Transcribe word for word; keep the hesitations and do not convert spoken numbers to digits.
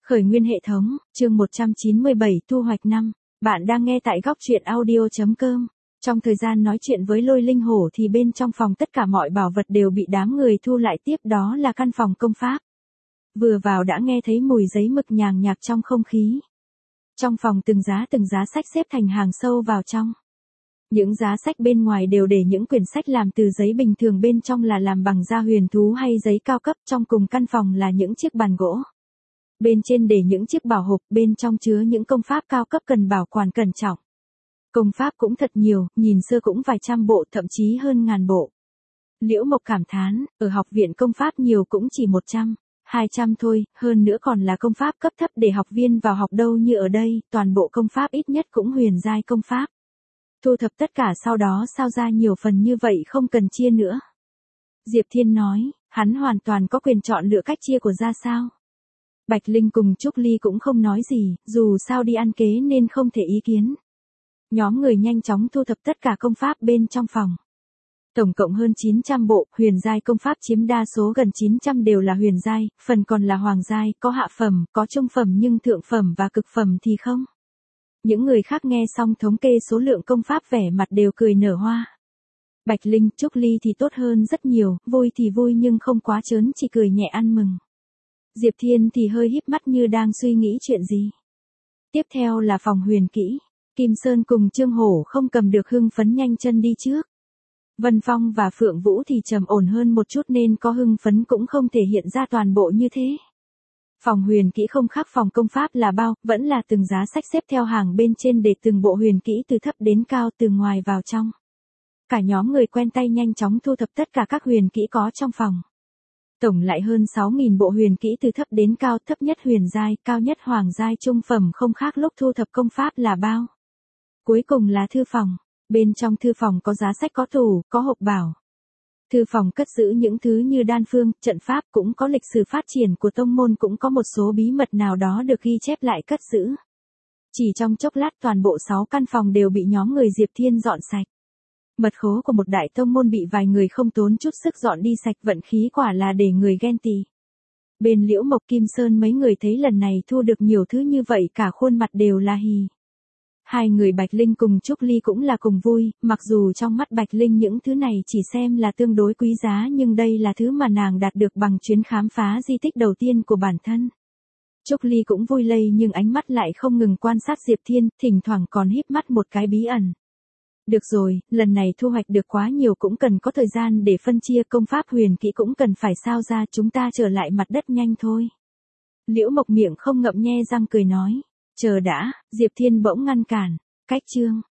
Khởi nguyên hệ thống, chương một trăm chín mươi bảy thu hoạch năm. Bạn đang nghe tại góc truyện audio.com. Trong thời gian nói chuyện với Lôi Linh Hổ thì bên trong phòng tất cả mọi bảo vật đều bị đám người thu lại, tiếp đó là căn phòng công pháp. Vừa vào đã nghe thấy mùi giấy mực nhàn nhạt trong không khí. Trong phòng từng giá từng giá sách xếp thành hàng sâu vào trong. Những giá sách bên ngoài đều để những quyển sách làm từ giấy bình thường, bên trong là làm bằng da huyền thú hay giấy cao cấp. Trong cùng căn phòng là những chiếc bàn gỗ. Bên trên để những chiếc bảo hộp, bên trong chứa những công pháp cao cấp cần bảo quản cẩn trọng. Công pháp cũng thật nhiều, nhìn sơ cũng vài trăm bộ, thậm chí hơn ngàn bộ. Liễu Mộc cảm thán, ở học viện công pháp nhiều cũng chỉ một trăm, hai trăm thôi, hơn nữa còn là công pháp cấp thấp để học viên vào học đâu như ở đây, toàn bộ công pháp ít nhất cũng huyền giai công pháp. Thu thập tất cả sau đó sao ra nhiều phần như vậy, không cần chia nữa. Diệp Thiên nói, hắn hoàn toàn có quyền chọn lựa cách chia của ra sao. Bạch Linh cùng Trúc Ly cũng không nói gì, dù sao đi ăn kế nên không thể ý kiến. Nhóm người nhanh chóng thu thập tất cả công pháp bên trong phòng. Tổng cộng hơn chín trăm bộ, huyền giai công pháp chiếm đa số, gần chín trăm đều là huyền giai, phần còn là hoàng giai, có hạ phẩm, có trung phẩm nhưng thượng phẩm và cực phẩm thì không. Những người khác nghe xong thống kê số lượng công pháp vẻ mặt đều cười nở hoa. Bạch Linh, Trúc Ly thì tốt hơn rất nhiều, vui thì vui nhưng không quá trớn, chỉ cười nhẹ ăn mừng. Diệp Thiên thì hơi híp mắt như đang suy nghĩ chuyện gì. Tiếp theo là phòng huyền kỹ. Kim Sơn cùng Trương Hổ không cầm được hưng phấn nhanh chân đi trước. Vân Phong và Phượng Vũ thì trầm ổn hơn một chút nên có hưng phấn cũng không thể hiện ra toàn bộ như thế. Phòng huyền kỹ không khác phòng công pháp là bao, vẫn là từng giá sách xếp theo hàng, bên trên để từng bộ huyền kỹ từ thấp đến cao, từ ngoài vào trong. Cả nhóm người quen tay nhanh chóng thu thập tất cả các huyền kỹ có trong phòng. Tổng lại hơn sáu nghìn bộ huyền kỹ từ thấp đến cao, thấp nhất huyền giai, cao nhất hoàng giai, trung phẩm không khác lúc thu thập công pháp là bao. Cuối cùng là thư phòng. Bên trong thư phòng có giá sách, có tủ, có hộp bảo. Thư phòng cất giữ những thứ như đan phương, trận pháp, cũng có lịch sử phát triển của tông môn, cũng có một số bí mật nào đó được ghi chép lại cất giữ. Chỉ trong chốc lát toàn bộ sáu căn phòng đều bị nhóm người Diệp Thiên dọn sạch. Mật khố của một đại tông môn bị vài người không tốn chút sức dọn đi sạch, vận khí quả là để người ghen tị. Bên Liễu Mộc, Kim Sơn mấy người thấy lần này thu được nhiều thứ như vậy cả khuôn mặt đều là hì. Hai người Bạch Linh cùng Trúc Ly cũng là cùng vui, mặc dù trong mắt Bạch Linh những thứ này chỉ xem là tương đối quý giá, nhưng đây là thứ mà nàng đạt được bằng chuyến khám phá di tích đầu tiên của bản thân. Trúc Ly cũng vui lây nhưng ánh mắt lại không ngừng quan sát Diệp Thiên, thỉnh thoảng còn híp mắt một cái bí ẩn. Được rồi, lần này thu hoạch được quá nhiều cũng cần có thời gian để phân chia, công pháp huyền kỹ cũng cần phải sao ra, chúng ta trở lại mặt đất nhanh thôi. Liễu Mộc miệng không ngậm nhe răng cười nói. Chờ đã, Diệp Thiên bỗng ngăn cản. Cách chương,